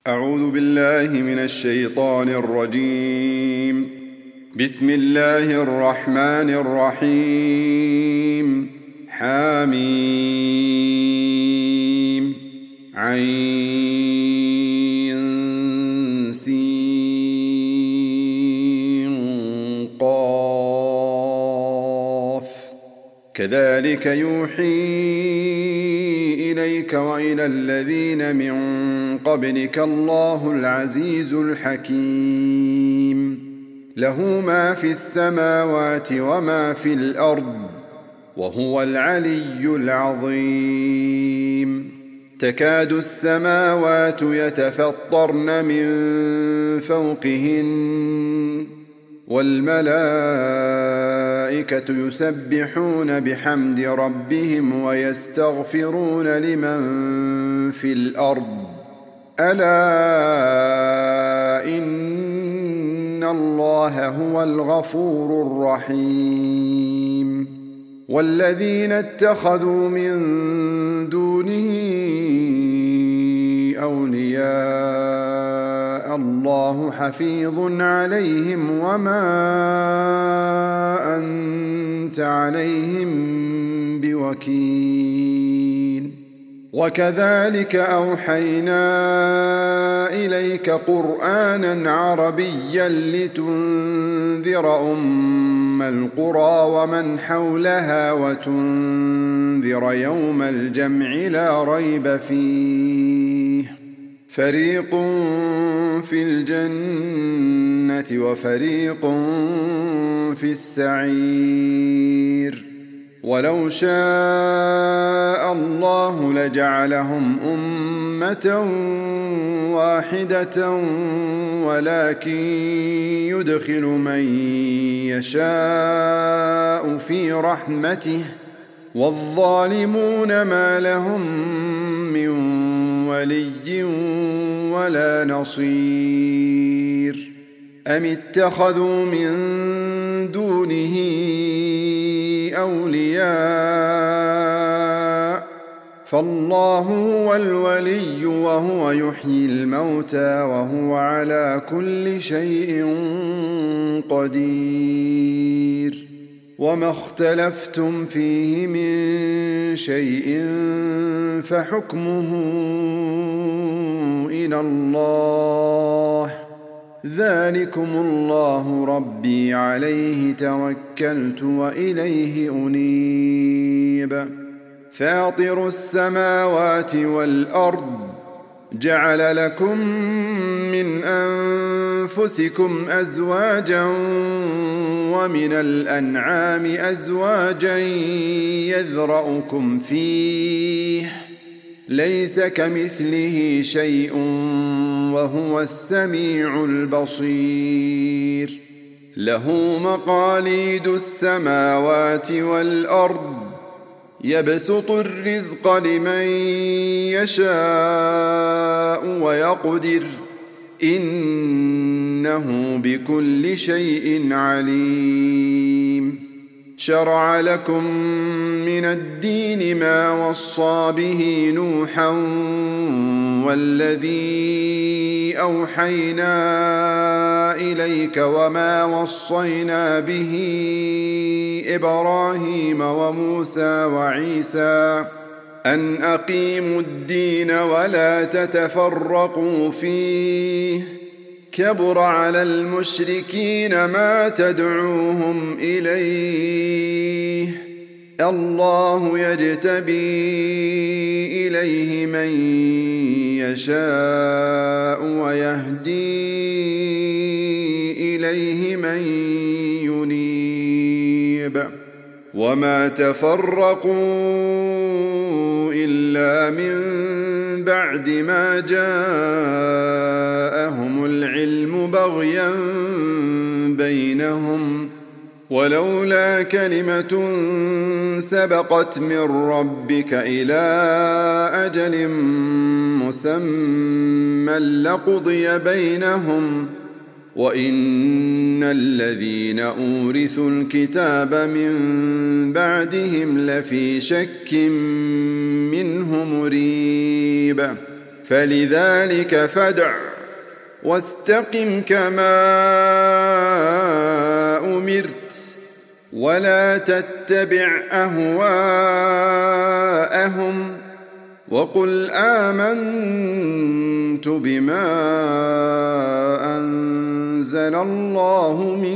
أعوذ بالله من الشيطان الرجيم. بسم الله الرحمن الرحيم. حميم عين سين قاف كذلك يوحي إليك وإلى الذين من قبلك الله العزيز الحكيم. له ما في السماوات وما في الأرض وهو العلي العظيم. تكاد السماوات يتفطرن من فوقهن والملائكة يسبحون بحمد ربهم ويستغفرون لمن في الأرض ألا إن الله هو الغفور الرحيم. والذين اتخذوا من دونه أولياء الله حفيظ عليهم وما أنت عليهم بوكيل. وكذلك أوحينا إليك قرآنا عربيا لتنذر أم القرى ومن حولها وتنذر يوم الجمع لا ريب فيه. فريق في الجنة وفريق في السعير. ولو شاء الله لجعلهم أمة واحدة ولكن يدخل من يشاء في رحمته والظالمون ما لهم من ولي ولا نصير. أم اتخذوا من دونه أولياء فالله هو الولي وهو يحيي الموتى وهو على كل شيء قدير. وما اختلفتم فيه من شيء فحكمه إلى الله. ذلكم الله ربي عليه توكلت وإليه أنيب. فاطر السماوات والأرض جعل لكم من أنفسكم أزواجا ومن الأنعام أزواجا يذرأكم فيه ليس كمثله شيء وهو السميع البصير. له مقاليد السماوات والأرض يبسط الرزق لمن يشاء ويقدر إنه بكل شيء عليم. شرع لكم من الدين ما وصى به نوحا والذي أوحينا إليك وما وصينا به إبراهيم وموسى وعيسى أن أقيموا الدين ولا تتفرقوا فيه. كبر على المشركين ما تدعوهم إليه. الله يجتبي إليه من يشاء ويهدي إليه من ينيب. وما تفرقوا إلا من بعد ما جاءهم العلم بغيا بينهم ولولا كلمة سبقت من ربك إلى أجل مسمى لقضي بينهم وإن الذين أورثوا الكتاب من بعدهم لفي شك منه مريب. فلذلك فادع واستقم كما أمرت ولا تتبع أهواءهم وقل آمنت بما أنزل الله من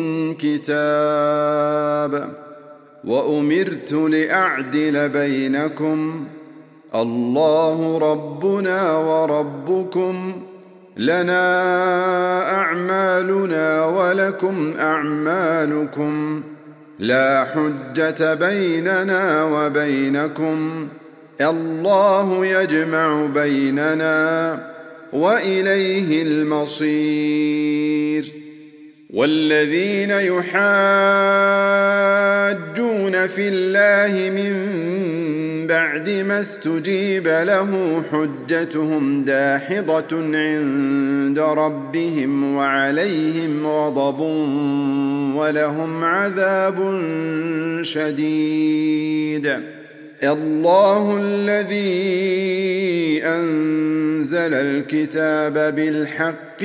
كتاب وأمرت لأعدل بينكم الله ربنا وربكم لنا أعمالنا ولكم أعمالكم لا حجة بيننا وبينكم الله يجمع بيننا وإليه المصير والذين يحاجون في الله من بعد ما استجيب له حجتهم داحضة عند ربهم وعليهم غضب ولهم عذاب شديد الله الذي أنزل الكتاب بالحق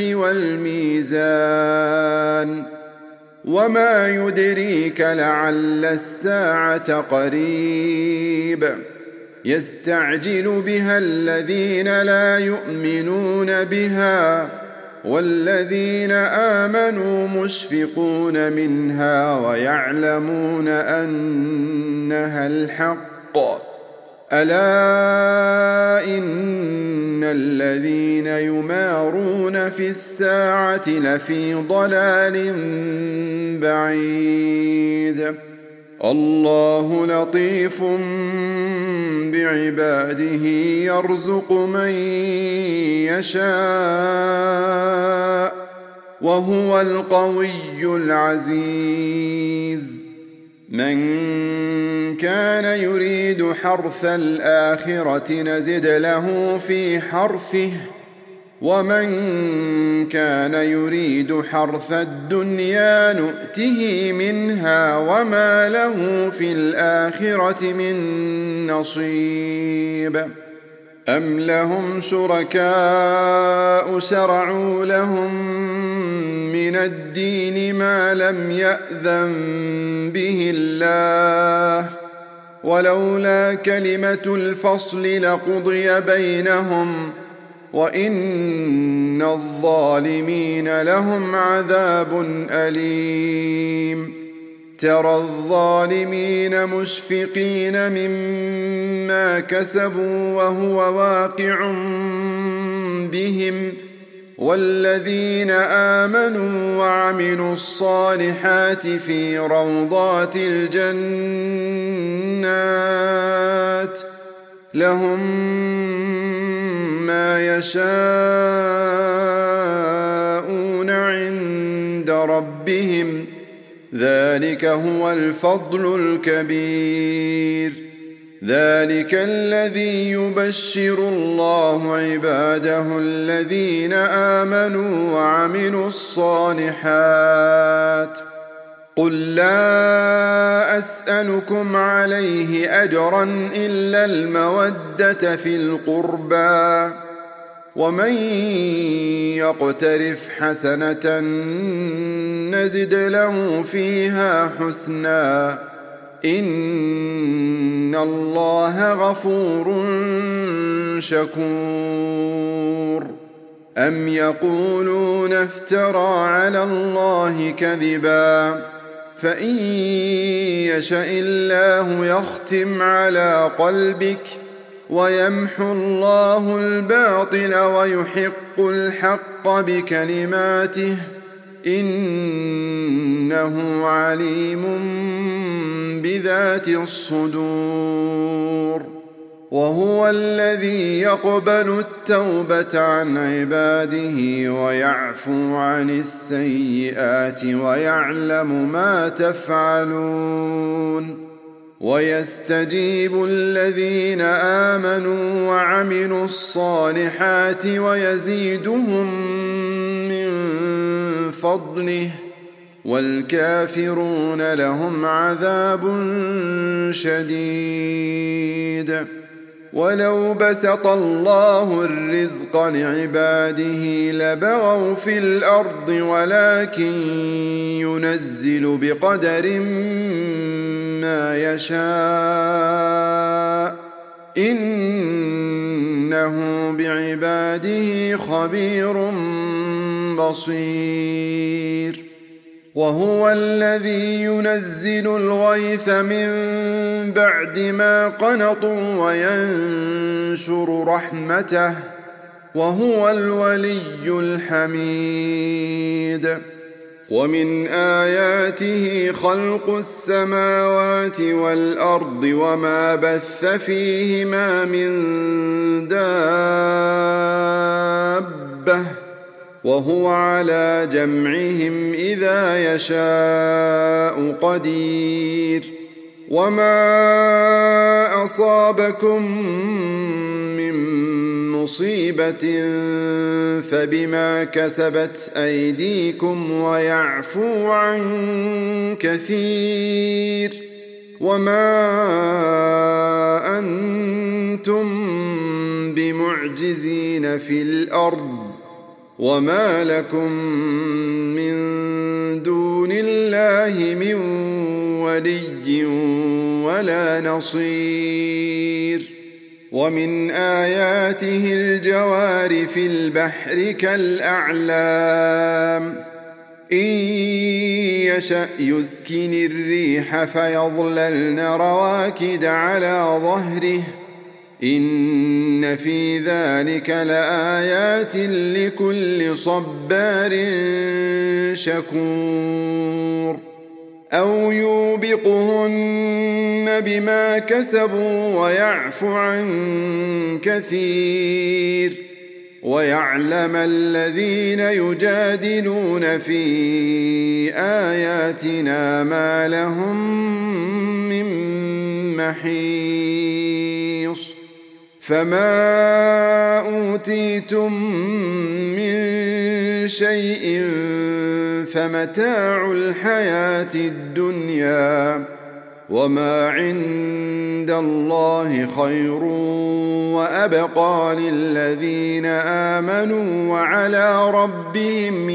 والميزان وما يدريك لعل الساعة قريب يستعجل بها الذين لا يؤمنون بها والذين آمنوا مشفقون منها ويعلمون أنها الحق ألا إن الذين يمارون في الساعة لفي ضلال بعيد الله لطيف بعباده يرزق من يشاء وهو القوي العزيز من كان يريد حرث الآخرة نزد له في حرثه ومن كان يريد حرث الدنيا نؤته منها وما له في الآخرة من نصيب أم لهم شركاء شرعوا لهم من الدين ما لم يأذن به الله ولولا كلمة الفصل لقضي بينهم وإن الظالمين لهم عذاب أليم ترى الظالمين مشفقين مما كسبوا وهو واقع بهم والذين آمنوا وعملوا الصالحات في روضات الجنات لهم ما يشاءون عند ربهم ذلك هو الفضل الكبير ذلك الذي يبشر الله عباده الذين آمنوا وعملوا الصالحات قل لا أسألكم عليه أجرا إلا المودة في القربى ومن يقترف حسنة نزد له فيها حسنا إن الله غفور شكور أم يقولون افترى على الله كذبا فإن يشأ الله يختم على قلبك ويمحو الله الباطل ويحق الحق بكلماته إنه عليم بذات الصدور وهو الذي يقبل التوبة عن عباده ويعفو عن السيئات ويعلم ما تفعلون ويستجيب الذين آمنوا وعملوا الصالحات ويزيدهم من فضله والكافرون لهم عذاب شديد ولو بسط الله الرزق لعباده لبغوا في الأرض ولكن ينزل بقدر ما يشاء إنه بعباده خبير بصير وهو الذي ينزل الغيث من بعد ما قنطوا وينشر رحمته وهو الولي الحميد ومن آياته خلق السماوات والأرض وما بث فيهما من دابة وهو على جمعهم إذا يشاء قدير وما أصابكم من مصيبة فبما كسبت أيديكم ويعفو عن كثير وما أنتم بمعجزين في الأرض وما لكم من دون الله من ولي ولا نصير ومن آياته الجوار في البحر كالأعلام إن يشأ يسكن الريح فيظللن رواكد على ظهره إن في ذلك لآيات لكل صبار شكور أو يوبقهن بما كسبوا ويعفو عن كثير ويعلم الذين يجادلون في آياتنا ما لهم من محيص فما أوتيتم من شيء فمتاع الحياة الدنيا وما عند الله خير وأبقى للذين آمنوا وعلى ربهم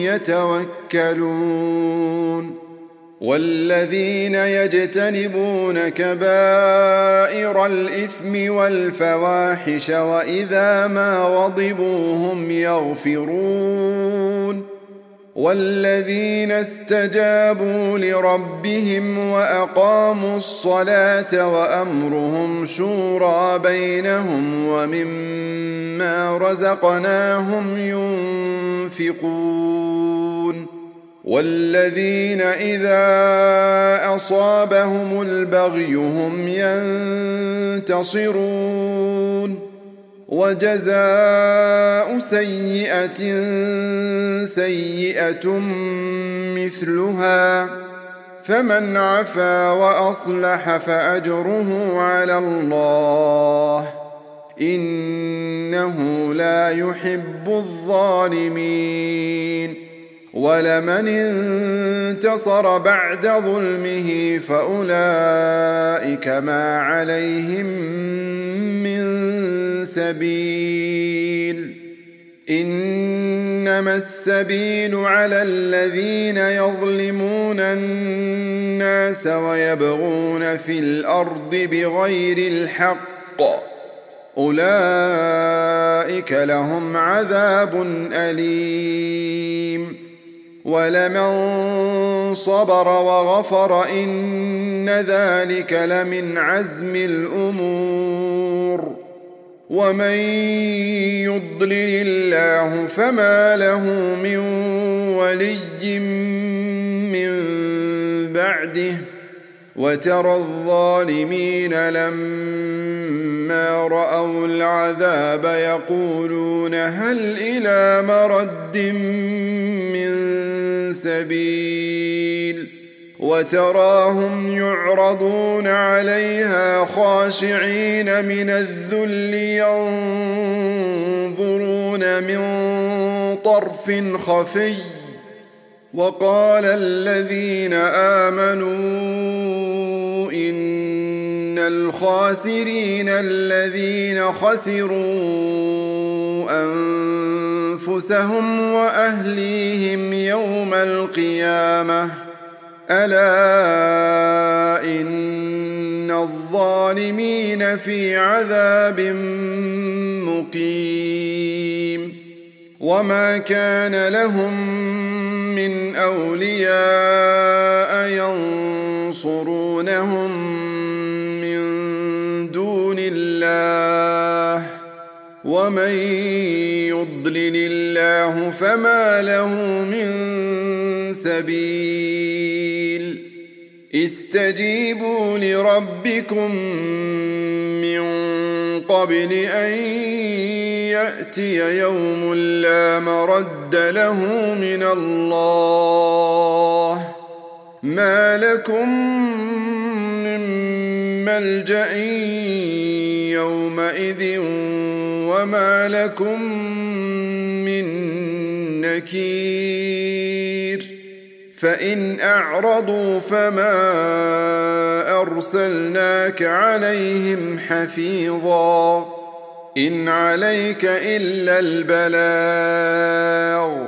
يتوكلون والذين يجتنبون كبائر الإثم والفواحش وإذا ما غضبوا هم يغفرون والذين استجابوا لربهم وأقاموا الصلاة وأمرهم شورى بينهم ومما رزقناهم ينفقون والذين إذا أصابهم البغي هم ينتصرون وجزاء سيئة سيئة مثلها فمن عفا وأصلح فأجره على الله إنه لا يحب الظالمين ولمن انتصر بعد ظلمه فأولئك ما عليهم من سبيل إنما السبيل على الذين يظلمون الناس ويبغون في الأرض بغير الحق أولئك لهم عذاب أليم ولمن صبر وغفر إن ذلك لمن عزم الأمور ومن يضلل الله فما له من ولي من بعده وترى الظالمين لما رأوا العذاب يقولون هل إلى مرد من سبيل وتراهم يعرضون عليها خاشعين من الذل ينظرون من طرف خفي وقال الذين آمنوا إن الخاسرين الذين خسروا أنفسهم وأهليهم يوم القيامة ألا إن الظالمين في عذاب مقيم وما كان لهم من أولياء ينصرونهم من دون الله ومن يضلل الله فما له من سبيل استجيبوا لربكم من قبل أن يأتي يوم لا مرد له من الله ما لكم من ملجأ يومئذ وما لكم من نكير فإن أعرضوا فما أرسلناك عليهم حفيظا إن عليك إلا البلاغ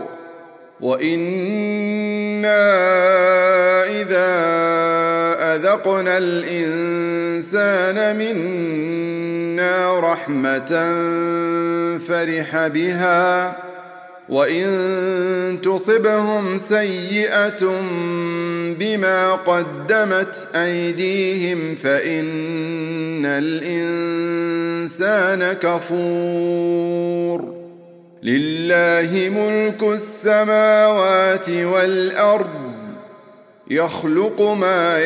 وإنا إذا أذقنا الإنسان منا رحمة فرح بها وإن تصبهم سيئة بما قدمت أيديهم فإن الإنسان كفور لله ملك السماوات والأرض يخلق ما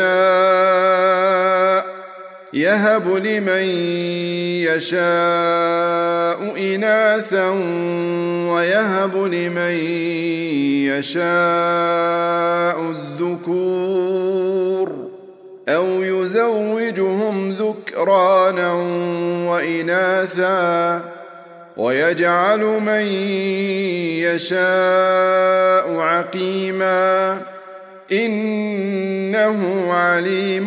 يشاء يهب لمن يشاء إناثا ويهب لمن يشاء الذكور أو يزوجهم ذكرانا وإناثا ويجعل من يشاء عقيما إنه عليم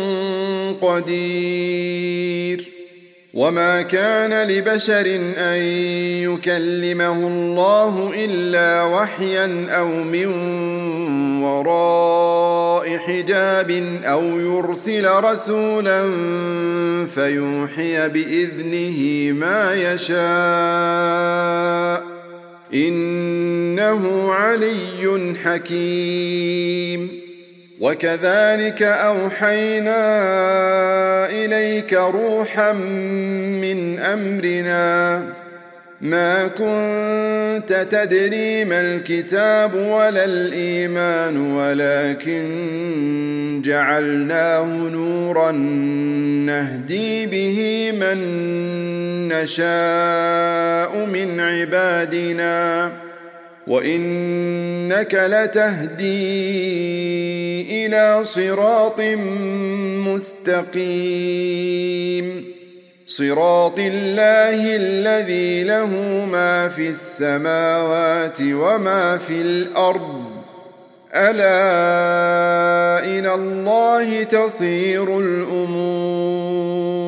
قدير وما كان لبشر أن يكلمه الله إلا وحيا أو من وراء حجاب أو يرسل رسولا فيوحي بإذنه ما يشاء إنه علي حكيم وكذلك أوحينا إليك روحا من أمرنا ما كنت تدري ما الكتاب ولا الإيمان ولكن جعلناه نورا نهدي به من نشاء من عبادنا وإنك لتهدي إلى صراط مستقيم صراط الله الذي له ما في السماوات وما في الأرض ألا إلى الله تصير الأمور